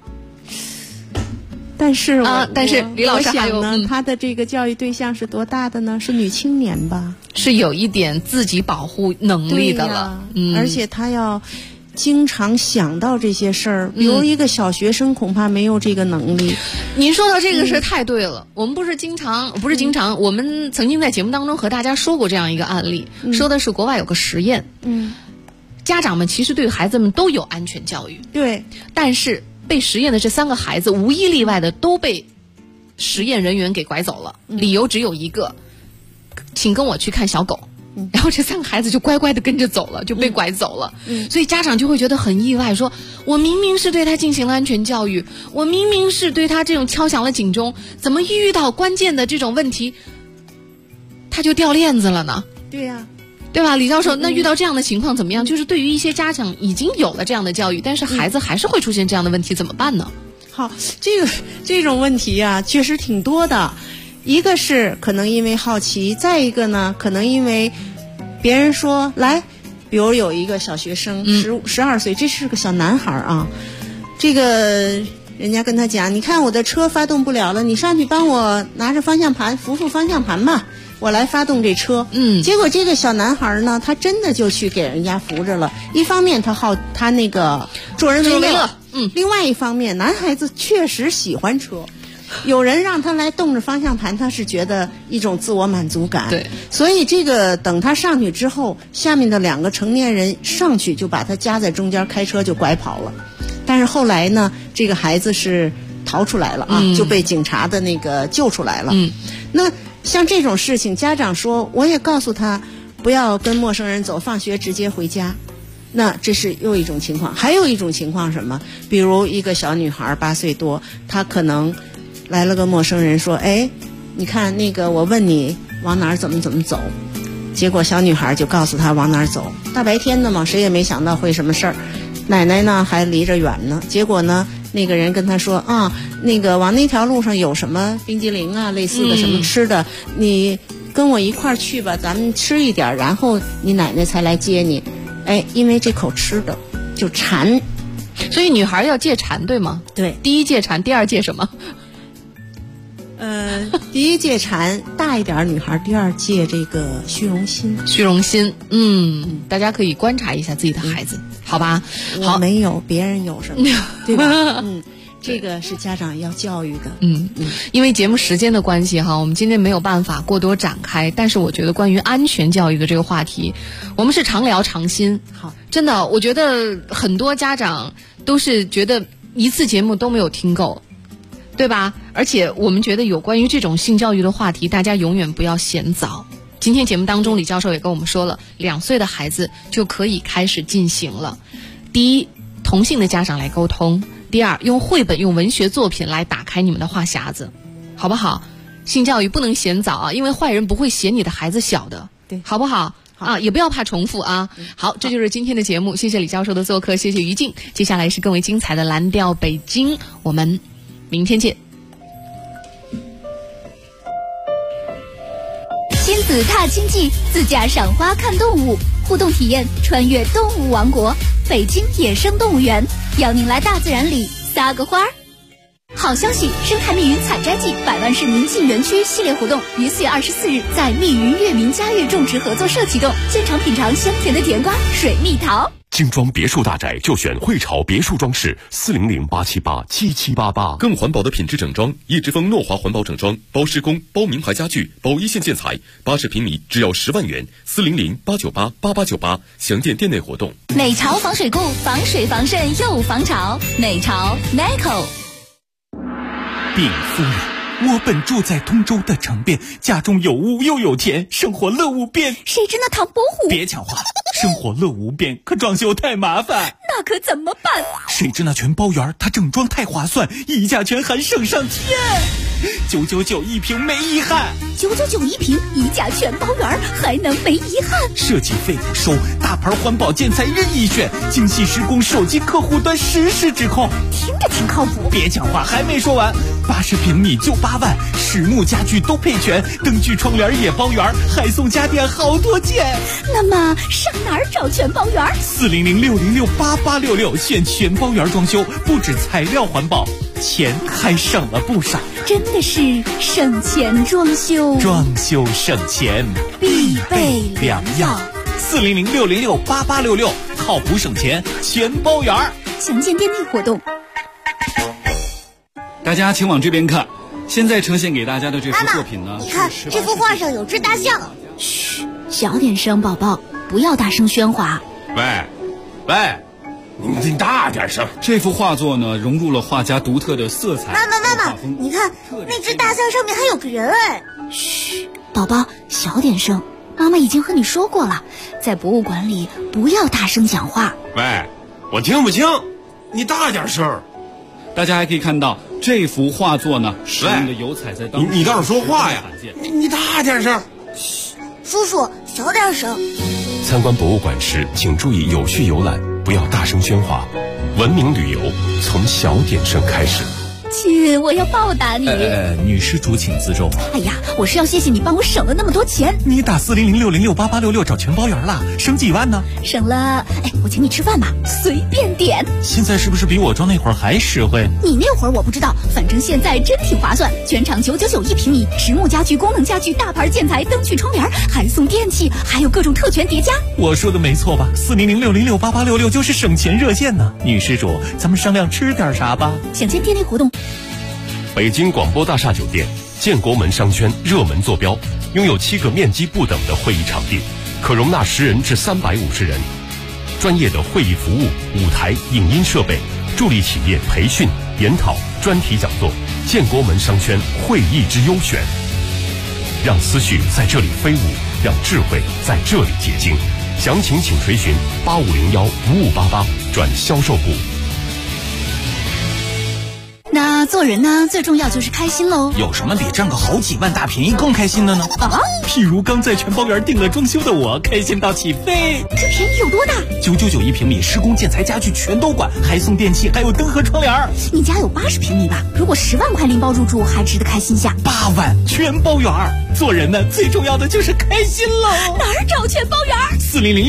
但是李老师还有他的这个教育对象是多大的呢？是女青年吧？ 是有一点自己保护能力的了， 而且他要经常想到这些事儿，比如一个小学生恐怕没有这个能力。 您说到这个事太对了，我们不是经常，我们曾经在节目当中和大家说过这样一个案例，说的是国外有个实验，家长们其实对孩子们都有安全教育， 对， 但是被实验的这3个孩子无一例外的都被实验人员给拐走了，理由只有一个，请跟我去看小狗。然后这3个孩子就乖乖的跟着走了，就被拐走了。所以家长就会觉得很意外，说我明明是对他进行了安全教育，我明明是对他这种敲响了警钟，怎么遇到关键的这种问题他就掉链子了呢？ 对呀， 对吧？李教授，那遇到这样的情况怎么样？就是对于一些家长已经有了这样的教育，但是孩子还是会出现这样的问题，怎么办呢？ 好，这种问题啊确实挺多的。一个是可能因为好奇，再一个呢可能因为别人说来，比如有一个小学生12岁，这是个小男孩啊，这个人家跟他讲，你看我的车发动不了了，你上去帮我拿着方向盘扶方向盘吧，我来发动这车。结果这个小男孩呢，他真的就去给人家扶着了。一方面他那个助人为乐， 另外一方面，男孩子确实喜欢车。有人让他来动着方向盘，他是觉得一种自我满足感。 对， 所以这个等他上去之后，下面的2个成年人上去就把他夹在中间，开车就拐跑了。但是后来呢，这个孩子是逃出来了啊，就被警察的那个救出来了。那像这种事情，家长说我也告诉他不要跟陌生人走，放学直接回家。那这是又一种情况。还有一种情况什么？比如一个小女孩8岁多，她可能来了个陌生人说，哎，你看那个我问你往哪儿怎么走，结果小女孩就告诉他往哪儿走。大白天的嘛，谁也没想到会什么事儿。奶奶呢还离着远呢，结果呢那个人跟他说啊，那个往那条路上有什么冰激凌啊类似的什么吃的，你跟我一块儿去吧，咱们吃一点，然后你奶奶才来接你。哎，因为这口吃的就馋， 所以女孩要戒馋，对吗？ 对， 第一戒馋，第二戒什么？ 第一戒馋，大一点女孩；第二戒这个虚荣心。 虚荣心，大家可以观察一下自己的孩子，好吧？好， 我没有，别人有什么，对吧？这个是家长要教育的。 因为节目时间的关系哈，我们今天没有办法过多展开，但是我觉得关于安全教育的这个话题，我们是常聊常新。 好， 真的，我觉得很多家长都是觉得一次节目都没有听够，对吧？而且我们觉得有关于这种性教育的话题，大家永远不要嫌早。今天节目当中，李教授也跟我们说了，2岁的孩子就可以开始进行了。第一，同性的家长来沟通；第二，用绘本、用文学作品来打开你们的话匣子，好不好？性教育不能嫌早啊，因为坏人不会嫌你的孩子小的， 对， 好不好？啊，也不要怕重复啊。好，这就是今天的节目，谢谢李教授的做客，谢谢于静。接下来是更为精彩的蓝调北京，我们明天见。 亲子踏青记，自驾赏花看动物，互动体验穿越动物王国，北京野生动物园，邀您来大自然里撒个花儿。好消息！生态密云采摘季100万市民进园区系列活动于4月24日在密云悦民家悦种植合作社启动，现场品尝香甜的甜瓜、水蜜桃。 精装别墅大宅就选汇潮别墅装饰，400-878-7788。更环保的品质整装，叶之峰诺华环保整装，包施工、包名牌家具、包一线建材，80平米只要10万元，400-898-8898。详见店内活动。 美潮防水固，防水防渗又防潮。美潮 Meco。 禀夫人，我本住在通州的城边，家中有屋又有田，生活乐无边。 谁知那唐伯虎？ 别抢话，生活乐无边，可装修太麻烦。 那可怎么办？ 谁知那全包园，它整装太划算，溢价全含省上天，999一平没遗憾。 999一平，溢价全包园，还能没遗憾？ 设计费不收，大牌环保建材任意选，精细施工，手机客户端实时指控。 听着挺靠谱。 别讲话，还没说完，80平米就8万，实木家具都配全，灯具窗帘也包圆，还送家电好多件。 那么上哪儿找全包园 ？400-606-8866，选全包园装修，不止材料环保，钱还省了不少。 真的是省钱装修， 装修省钱必备良药。 400-606-8866，靠谱省钱全包园。 详见店内活动。 大家请往这边看，现在呈现给大家的这幅作品呢， 你看这幅画上有只大象。 嘘，小点声，宝宝，不要大声喧哗。 喂，你大点声。 这幅画作呢，融入了画家独特的色彩。 妈妈，你看那只大象上面还有个人哎。 嘘，宝宝，小点声。妈妈已经和你说过了，在博物馆里不要大声讲话。 喂，我听不清，你大点声。 大家还可以看到这幅画作呢，使用的油彩在当中。 你倒是说话呀！你大点声。 叔叔，小点声。 参观博物馆时，请注意有序游览，不要大声喧哗。文明旅游从小点声开始。 亲，我要报答你。 女施主请自重。 哎呀，我是要谢谢你帮我省了那么多钱。 你打40060688866找全包圆了，省几万呢？ 省了，我请你吃饭吧，随便点。 现在是不是比我装那会儿还实惠？ 你那会儿我不知道，反正现在真挺划算，全场999一平米，实木家具、功能家具、大牌建材、灯具、窗帘，还送电器，还有各种特权叠加。 我说的没错吧？40060688866就是省钱热线呢。女施主，咱们商量吃点啥吧？ 想见店内活动。 北京广播大厦酒店建国门商圈热门坐标，拥有7个面积不等的会议场地，可容纳10人至350人。专业的会议服务、舞台、影音设备，助力企业培训、研讨、专题讲座。建国门商圈会议之优选，让思绪在这里飞舞，让智慧在这里结晶。详情请垂询8501-5588转销售部。 那做人呢，最重要就是开心喽。 有什么比占个好几万大便宜更开心的呢？譬如刚在全包圆订了装修的我，开心到起飞。 这便宜有多大 ？999一平米，施工建材家具全都管，还送电器，还有灯和窗帘。 你家有80平米吧？如果10万块拎包入住，还值得开心下。 8万全包圆。做人呢，最重要的就是开心喽。 哪儿找全包圆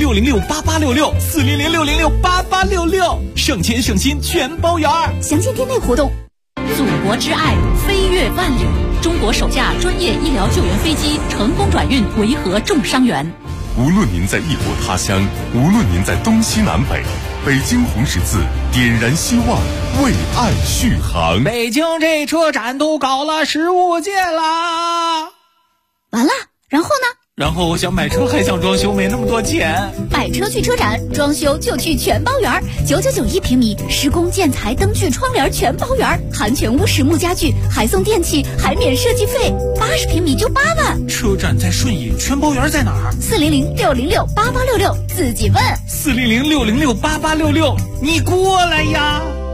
？40060688866，40060688866，省钱省心全包圆。 详见店内活动。 祖国之爱飞越万里，中国首架专业医疗救援飞机成功转运维和重伤员。 无论您在异国他乡，无论您在东西南北，北京红十字点燃希望，为爱续航。 北京这车展都搞了15届啦！ 完了，然后呢？ 然后我想买车，还想装修，没那么多钱。 买车去车展，装修就去全包圆，999一平米，施工建材、灯具、窗帘全包圆，含全屋实木家具，还送电器，还免设计费，80平米就8万。 车展在顺义，全包圆在哪儿 ？40060688866，自己问。 40060688866，你过来呀！